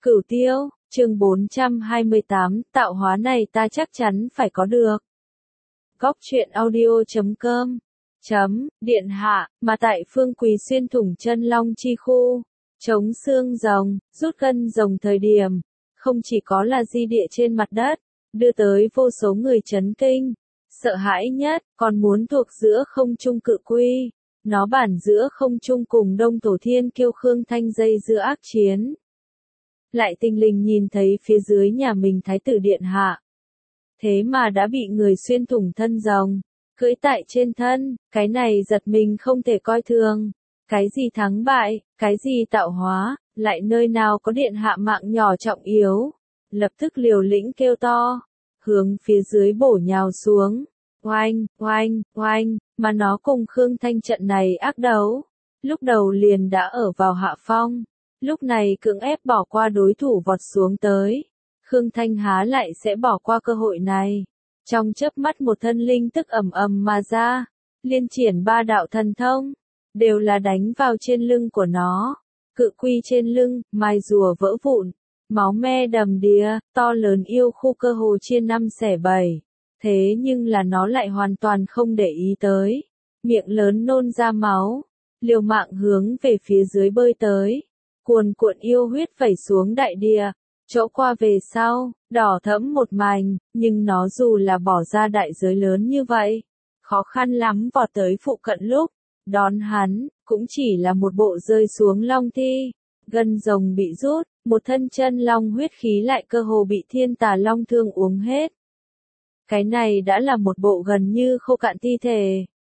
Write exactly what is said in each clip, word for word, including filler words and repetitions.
Cửu Tiêu, chương bốn trăm hai mươi tám, tạo hóa này ta chắc chắn phải có được. Góc truyện audio chấm com chấm, điện hạ, mà tại Phương Quý xuyên thủng chân long chi khu, chống xương rồng, rút gân rồng thời điểm, không chỉ có là di địa trên mặt đất, đưa tới vô số người chấn kinh, sợ hãi nhất, còn muốn thuộc giữa không trung cự quy. Nó bản giữa không trung cùng Đông Tổ Thiên Kiêu Khương Thanh dây giữa ác chiến. Lại tinh linh nhìn thấy phía dưới nhà mình thái tử điện hạ. Thế mà đã bị người xuyên thủng thân rồng, cưỡi tại trên thân, cái này giật mình không thể coi thường. Cái gì thắng bại, cái gì tạo hóa, lại nơi nào có điện hạ mạng nhỏ trọng yếu. Lập tức liều lĩnh kêu to, hướng phía dưới bổ nhào xuống. Oanh, oanh, oanh, mà nó cùng Khương Thanh trận này ác đấu. Lúc đầu liền đã ở vào hạ phong. Lúc này cưỡng ép bỏ qua đối thủ vọt xuống tới. Khương Thanh há lại sẽ bỏ qua cơ hội này. Trong chớp mắt một thân linh tức ầm ầm mà ra. Liên triển ba đạo thần thông. Đều là đánh vào trên lưng của nó. Cự quy trên lưng, mai rùa vỡ vụn. Máu me đầm đìa, to lớn yêu khu cơ hồ chia năm xẻ bảy. Thế nhưng là nó lại hoàn toàn không để ý tới. Miệng lớn nôn ra máu. Liều mạng hướng về phía dưới bơi tới. Cuồn cuộn yêu huyết vẩy xuống đại địa. Chỗ qua về sau, đỏ thẫm một mảnh. Nhưng nó dù là bỏ ra đại giới lớn như vậy. Khó khăn lắm vọt tới phụ cận lúc. Đón hắn, cũng chỉ là một bộ rơi xuống long thi. Gân rồng bị rút. Một thân chân long huyết khí lại cơ hồ bị thiên tà long thương uống hết. Cái này đã là một bộ gần như khô cạn thi thể.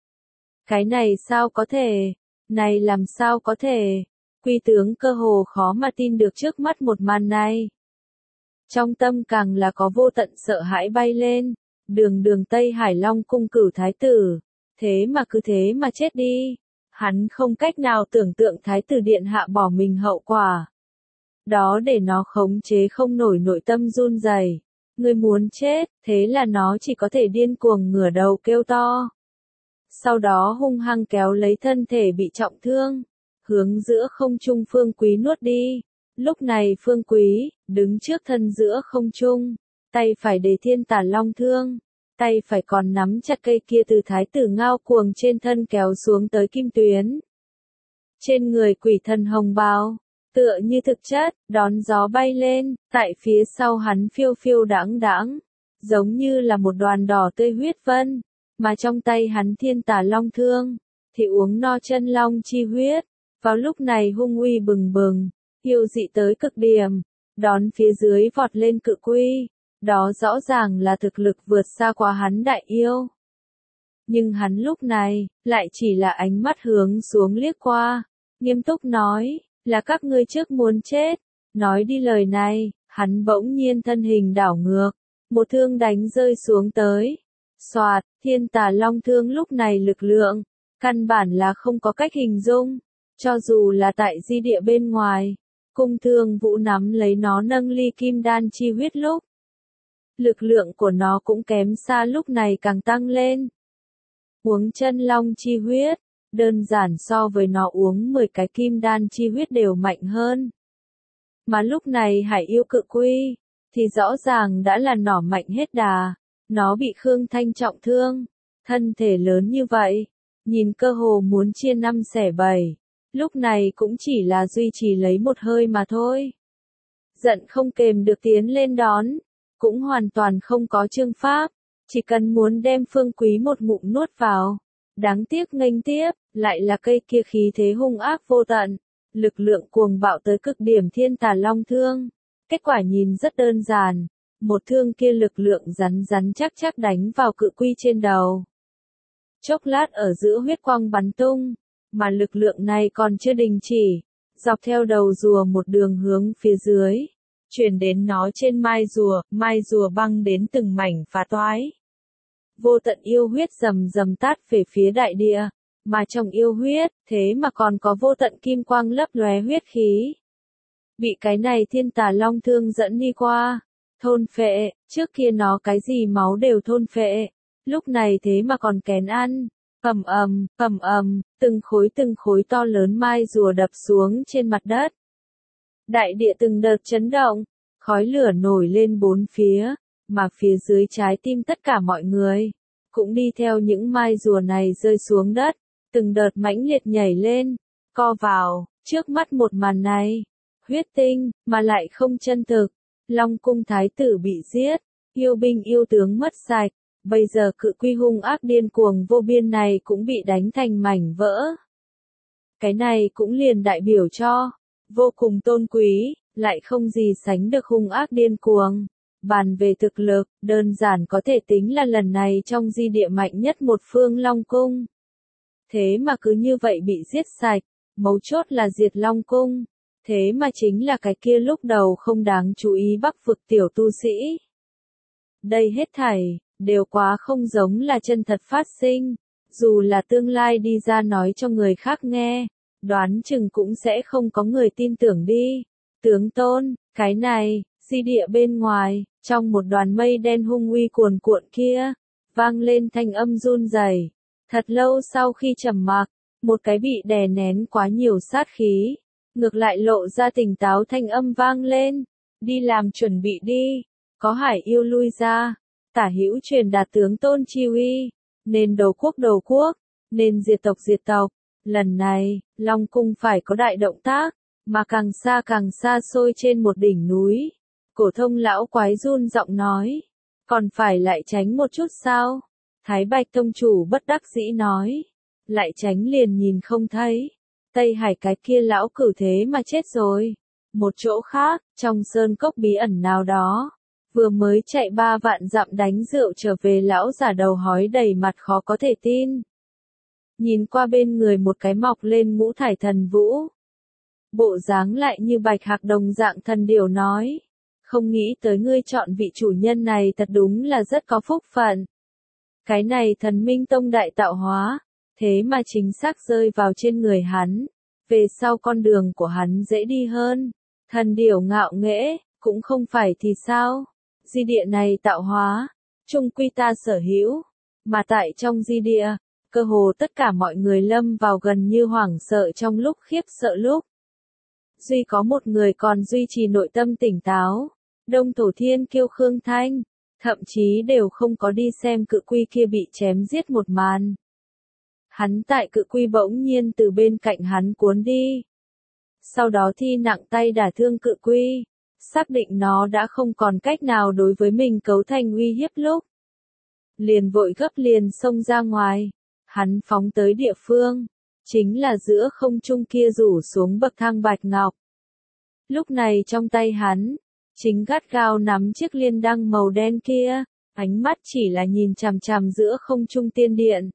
Cái này sao có thể? Này làm sao có thể? Quy tướng cơ hồ khó mà tin được trước mắt một màn này. Trong tâm càng là có vô tận sợ hãi bay lên. Đường đường Tây Hải Long cung cửu thái tử. Thế mà cứ thế mà chết đi. Hắn không cách nào tưởng tượng thái tử điện hạ bỏ mình hậu quả. Đó để nó khống chế không nổi nội tâm run rẩy. Người muốn chết, thế là nó chỉ có thể điên cuồng ngửa đầu kêu to. Sau đó hung hăng kéo lấy thân thể bị trọng thương, hướng giữa không trung Phương Quý nuốt đi. Lúc này Phương Quý, đứng trước thân giữa không trung, tay phải để thiên tà long thương, tay phải còn nắm chặt cây kia từ thái tử ngao cuồng trên thân kéo xuống tới kim tuyến. Trên người quỷ thần hồng bào. Tựa như thực chất, đón gió bay lên, tại phía sau hắn phiêu phiêu đãng đãng, giống như là một đoàn đỏ tươi huyết vân, mà trong tay hắn thiên tà long thương, thì uống no chân long chi huyết, vào lúc này hung uy bừng bừng, yêu dị tới cực điểm, đón phía dưới vọt lên cự quy, đó rõ ràng là thực lực vượt xa qua hắn đại yêu. Nhưng hắn lúc này, lại chỉ là ánh mắt hướng xuống liếc qua, nghiêm túc nói. Là các ngươi trước muốn chết. Nói đi lời này, hắn bỗng nhiên thân hình đảo ngược. Một thương đánh rơi xuống tới. Xoạt, thiên tà long thương lúc này lực lượng. Căn bản là không có cách hình dung. Cho dù là tại di địa bên ngoài. Cung thương vũ nắm lấy nó nâng ly kim đan chi huyết lúc. Lực lượng của nó cũng kém xa lúc này càng tăng lên. Uống chân long chi huyết. Đơn giản so với nó uống mười cái kim đan chi huyết đều mạnh hơn. Mà lúc này hải yêu cự quy, thì rõ ràng đã là nỏ mạnh hết đà. Nó bị Khương Thanh trọng thương, thân thể lớn như vậy, nhìn cơ hồ muốn chia năm xẻ bảy. Lúc này cũng chỉ là duy trì lấy một hơi mà thôi. Giận không kềm được tiến lên đón, cũng hoàn toàn không có chương pháp, chỉ cần muốn đem Phương Quý một ngụm nuốt vào. Đáng tiếc nghênh tiếp, lại là cây kia khí thế hung ác vô tận, lực lượng cuồng bạo tới cực điểm thiên tà long thương. Kết quả nhìn rất đơn giản, một thương kia lực lượng rắn rắn chắc chắc đánh vào cự quy trên đầu. Chốc lát ở giữa huyết quang bắn tung, mà lực lượng này còn chưa đình chỉ, dọc theo đầu rùa một đường hướng phía dưới, truyền đến nó trên mai rùa, mai rùa băng đến từng mảnh phá toái. Vô tận yêu huyết rầm rầm tát về phía đại địa, mà trong yêu huyết, thế mà còn có vô tận kim quang lấp lóe huyết khí. Bị cái này thiên tà long thương dẫn đi qua, thôn phệ, trước kia nó cái gì máu đều thôn phệ, lúc này thế mà còn kén ăn, ầm ầm, ầm ầm, từng khối từng khối to lớn mai rùa đập xuống trên mặt đất. Đại địa từng đợt chấn động, khói lửa nổi lên bốn phía, mà phía dưới trái tim tất cả mọi người, cũng đi theo những mai rùa này rơi xuống đất, từng đợt mãnh liệt nhảy lên, co vào, trước mắt một màn này, huyết tinh, mà lại không chân thực, Long cung thái tử bị giết, yêu binh yêu tướng mất sạch, bây giờ cự quy hung ác điên cuồng vô biên này cũng bị đánh thành mảnh vỡ. Cái này cũng liền đại biểu cho, vô cùng tôn quý, lại không gì sánh được hung ác điên cuồng. Bàn về thực lực, đơn giản có thể tính là lần này trong di địa mạnh nhất một phương Long cung. Thế mà cứ như vậy bị giết sạch, mấu chốt là diệt Long cung. Thế mà chính là cái kia lúc đầu không đáng chú ý Bắc vực tiểu tu sĩ. Đây hết thảy, đều quá không giống là chân thật phát sinh. Dù là tương lai đi ra nói cho người khác nghe, đoán chừng cũng sẽ không có người tin tưởng đi. Tướng tôn, cái này, di địa bên ngoài, trong một đoàn mây đen hung uy cuồn cuộn kia, vang lên thanh âm run rẩy. Thật lâu sau khi trầm mặc, một cái bị đè nén quá nhiều sát khí, ngược lại lộ ra tỉnh táo thanh âm vang lên. Đi làm chuẩn bị đi, có hải yêu lui ra, tả hữu truyền đạt tướng tôn chi uy, nên đầu quốc đầu quốc, nên diệt tộc diệt tộc. Lần này, Long cung phải có đại động tác, mà càng xa càng xa xôi trên một đỉnh núi. Cổ thông lão quái run giọng nói, còn phải lại tránh một chút sao? Thái Bạch tông chủ bất đắc dĩ nói, lại tránh liền nhìn không thấy. Tây Hải cái kia lão cửu thế mà chết rồi. Một chỗ khác, trong sơn cốc bí ẩn nào đó, vừa mới chạy ba vạn dặm đánh rượu trở về lão giả đầu hói đầy mặt khó có thể tin. Nhìn qua bên người một cái mọc lên ngũ thải thần vũ. Bộ dáng lại như bạch hạc đồng dạng thần điểu nói. Không nghĩ tới ngươi chọn vị chủ nhân này thật đúng là rất có phúc phận. Cái này thần minh tông đại tạo hóa, thế mà chính xác rơi vào trên người hắn. Về sau con đường của hắn dễ đi hơn. Thần điểu ngạo nghễ, cũng không phải thì sao. Di địa này tạo hóa, chung quy ta sở hữu. Mà tại trong di địa, cơ hồ tất cả mọi người lâm vào gần như hoảng sợ trong lúc khiếp sợ lúc. Duy có một người còn duy trì nội tâm tỉnh táo. Đông Thổ Thiên Kiêu Khương Thanh, thậm chí đều không có đi xem cự quy kia bị chém giết một màn. Hắn tại cự quy bỗng nhiên từ bên cạnh hắn cuốn đi. Sau đó thi nặng tay đả thương cự quy, xác định nó đã không còn cách nào đối với mình cấu thành uy hiếp lúc. Liền vội gấp liền xông ra ngoài, hắn phóng tới địa phương, chính là giữa không trung kia rủ xuống bậc thang bạch ngọc. Lúc này trong tay hắn, chính gắt gao nắm chiếc liên đăng màu đen kia, ánh mắt chỉ là nhìn chằm chằm giữa không trung tiên điện.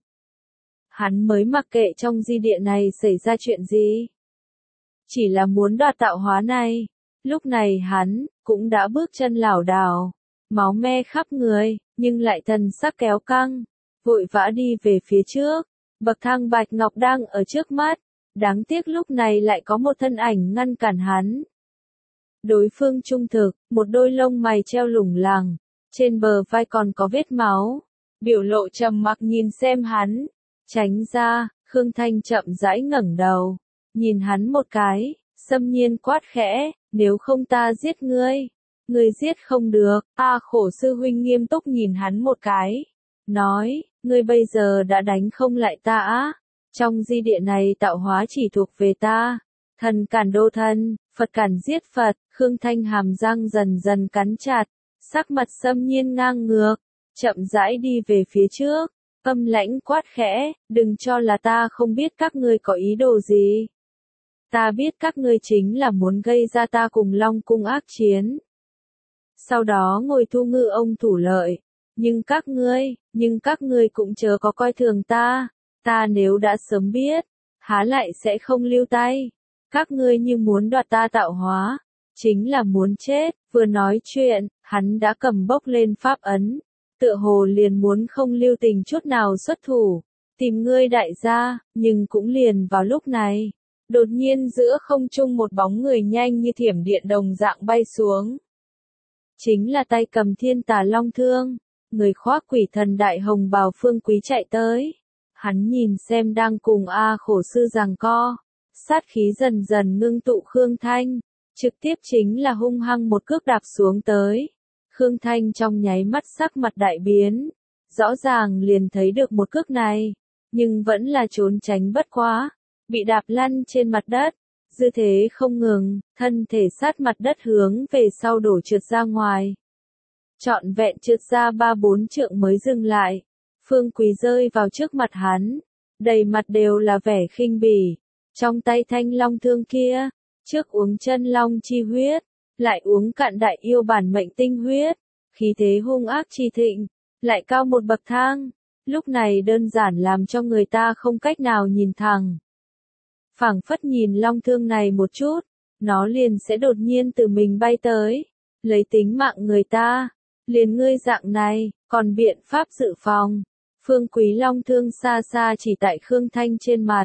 Hắn mới mặc kệ trong di địa này xảy ra chuyện gì. Chỉ là muốn đoạt tạo hóa này. Lúc này hắn, cũng đã bước chân lảo đảo, máu me khắp người, nhưng lại thần sắc kéo căng, vội vã đi về phía trước. Bậc thang bạch ngọc đang ở trước mắt, đáng tiếc lúc này lại có một thân ảnh ngăn cản hắn. Đối phương trung thực, một đôi lông mày treo lủng lẳng, trên bờ vai còn có vết máu, biểu lộ trầm mặc nhìn xem hắn. Tránh ra, Khương Thanh chậm rãi ngẩng đầu, nhìn hắn một cái, xâm nhiên quát khẽ, nếu không ta giết ngươi. Ngươi giết không được. A Khổ sư huynh nghiêm túc nhìn hắn một cái, nói, ngươi bây giờ đã đánh không lại ta á. Trong di địa này tạo hóa chỉ thuộc về ta. Thần cản đô thân, Phật cản giết Phật. Khương Thanh hàm răng dần dần cắn chặt, sắc mặt xâm nhiên ngang ngược, chậm rãi đi về phía trước. Âm lãnh quát khẽ, đừng cho là ta không biết các ngươi có ý đồ gì. Ta biết các ngươi chính là muốn gây ra ta cùng Long cung ác chiến. Sau đó ngồi thu ngư ông thủ lợi. Nhưng các ngươi, nhưng các ngươi cũng chớ có coi thường ta. Ta nếu đã sớm biết, há lại sẽ không lưu tay. Các ngươi như muốn đoạt ta tạo hóa, chính là muốn chết. Vừa nói chuyện, hắn đã cầm bốc lên pháp ấn. Tựa hồ liền muốn không lưu tình chút nào xuất thủ, tìm ngươi đại gia, nhưng cũng liền vào lúc này. Đột nhiên giữa không trung một bóng người nhanh như thiểm điện đồng dạng bay xuống. Chính là tay cầm thiên tà long thương, người khoác quỷ thần đại hồng bào Phương Quý chạy tới. Hắn nhìn xem đang cùng A Khổ sư giằng co, sát khí dần dần ngưng tụ Khương Thanh, trực tiếp chính là hung hăng một cước đạp xuống tới. Khương Thanh trong nháy mắt sắc mặt đại biến, rõ ràng liền thấy được một cước này, nhưng vẫn là trốn tránh bất quá, bị đạp lăn trên mặt đất, dư thế không ngừng, thân thể sát mặt đất hướng về sau đổ trượt ra ngoài. Trọn vẹn trượt ra ba bốn trượng mới dừng lại, Phương Quý rơi vào trước mặt hắn, đầy mặt đều là vẻ khinh bỉ, trong tay thanh long thương kia, trước uống chân long chi huyết, lại uống cạn đại yêu bản mệnh tinh huyết, khí thế hung ác chi thịnh, lại cao một bậc thang, lúc này đơn giản làm cho người ta không cách nào nhìn thẳng. Phảng phất nhìn long thương này một chút, nó liền sẽ đột nhiên từ mình bay tới, lấy tính mạng người ta, liền ngươi dạng này, còn biện pháp dự phòng. Phương Quý long thương xa xa chỉ tại Khương Thanh trên mặt.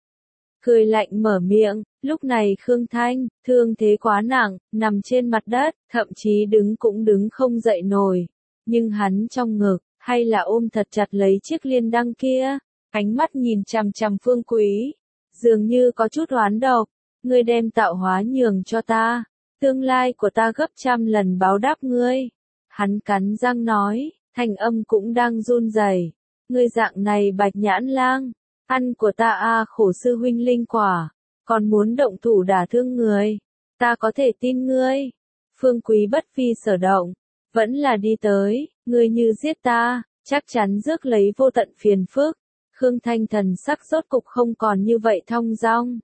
Cười lạnh mở miệng, lúc này Khương Thanh, thương thế quá nặng, nằm trên mặt đất, thậm chí đứng cũng đứng không dậy nổi. Nhưng hắn trong ngực, hay là ôm thật chặt lấy chiếc liên đăng kia, ánh mắt nhìn chằm chằm Phương Quý, dường như có chút oán độc, ngươi đem tạo hóa nhường cho ta, tương lai của ta gấp trăm lần báo đáp ngươi. Hắn cắn răng nói, thanh âm cũng đang run rẩy, ngươi dạng này bạch nhãn lang, ăn của ta a khổ sư huynh linh quả, còn muốn động thủ đả thương người, ta có thể tin ngươi. Phương Quý bất phi sở động, vẫn là đi tới, ngươi như giết ta, chắc chắn rước lấy vô tận phiền phức. Khương Thanh thần sắc rốt cục không còn như vậy thong dong.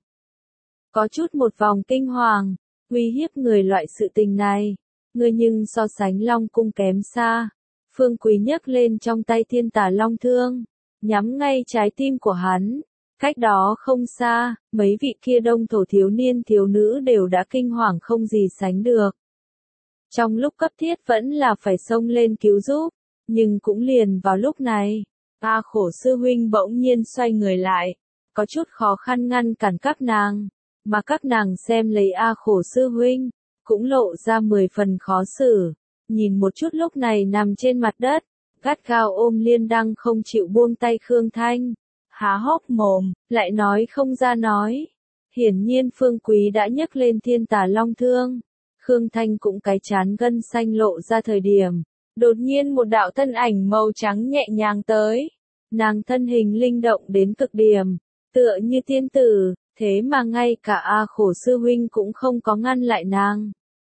Có chút một vòng kinh hoàng, uy hiếp người loại sự tình này, ngươi nhưng so sánh Long cung kém xa. Phương Quý nhấc lên trong tay thiên tà long thương, nhắm ngay trái tim của hắn. Cách đó không xa, mấy vị kia đông thổ thiếu niên thiếu nữ đều đã kinh hoàng không gì sánh được. Trong lúc cấp thiết vẫn là phải xông lên cứu giúp, nhưng cũng liền vào lúc này, A khổ sư huynh bỗng nhiên xoay người lại, có chút khó khăn ngăn cản các nàng, mà các nàng xem lấy A khổ sư huynh, cũng lộ ra mười phần khó xử, nhìn một chút lúc này nằm trên mặt đất, gắt gao ôm liên đăng không chịu buông tay Khương Thanh, há hốc mồm, lại nói không ra nói. Hiển nhiên Phương Quý đã nhấc lên thiên tà long thương, Khương Thanh cũng cái chán gân xanh lộ ra thời điểm. Đột nhiên một đạo thân ảnh màu trắng nhẹ nhàng tới, nàng thân hình linh động đến cực điểm, tựa như tiên tử, thế mà ngay cả A khổ sư huynh cũng không có ngăn lại nàng.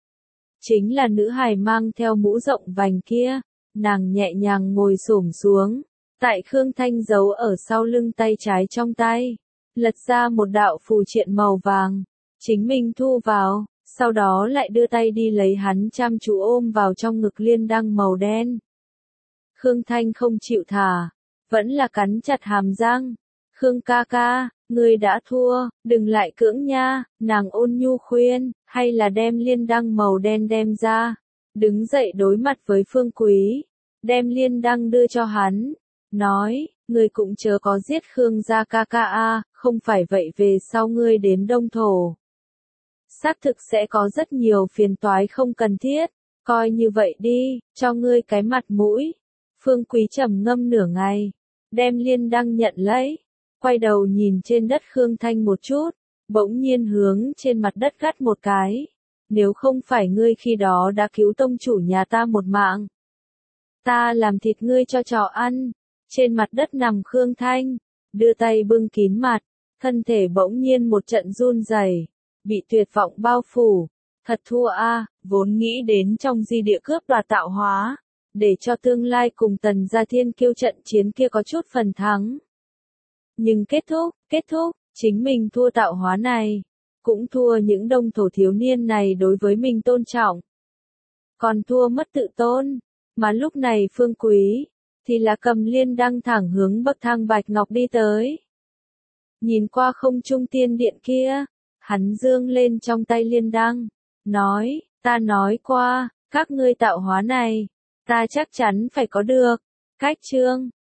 Chính là nữ hài mang theo mũ rộng vành kia, nàng nhẹ nhàng ngồi xổm xuống, tại Khương Thanh giấu ở sau lưng tay trái trong tay, lật ra một đạo phù triện màu vàng, chính mình thu vào. Sau đó lại đưa tay đi lấy hắn chăm chú ôm vào trong ngực liên đăng màu đen. Khương Thanh không chịu thả, vẫn là cắn chặt hàm răng. Khương ca ca, ngươi đã thua, đừng lại cưỡng nha, nàng ôn nhu khuyên, hay là đem liên đăng màu đen đem ra. Đứng dậy đối mặt với Phương Quý, đem liên đăng đưa cho hắn, nói, ngươi cũng chớ có giết Khương gia ca ca a, không phải vậy về sau ngươi đến Đông Thổ. Xác thực sẽ có rất nhiều phiền toái không cần thiết, coi như vậy đi, cho ngươi cái mặt mũi. Phương Quý trầm ngâm nửa ngày, đem liên đăng nhận lấy, quay đầu nhìn trên đất Khương Thanh một chút, bỗng nhiên hướng trên mặt đất gắt một cái. Nếu không phải ngươi khi đó đã cứu tông chủ nhà ta một mạng, ta làm thịt ngươi cho chó ăn. Trên mặt đất nằm Khương Thanh, đưa tay bưng kín mặt, thân thể bỗng nhiên một trận run rẩy. Bị tuyệt vọng bao phủ, thật thua a, vốn nghĩ đến trong di địa cướp đoạt tạo hóa, để cho tương lai cùng Tần Gia Thiên Kiêu trận chiến kia có chút phần thắng. Nhưng kết thúc, kết thúc, chính mình thua tạo hóa này, cũng thua những đông thổ thiếu niên này đối với mình tôn trọng. Còn thua mất tự tôn, mà lúc này Phương Quý, thì là cầm liên đăng thẳng hướng bậc thang bạch ngọc đi tới. Nhìn qua không trung tiên điện kia. Hắn dương lên trong tay liên đăng, nói, ta nói qua, các ngươi tạo hóa này, ta chắc chắn phải có được. Cách chương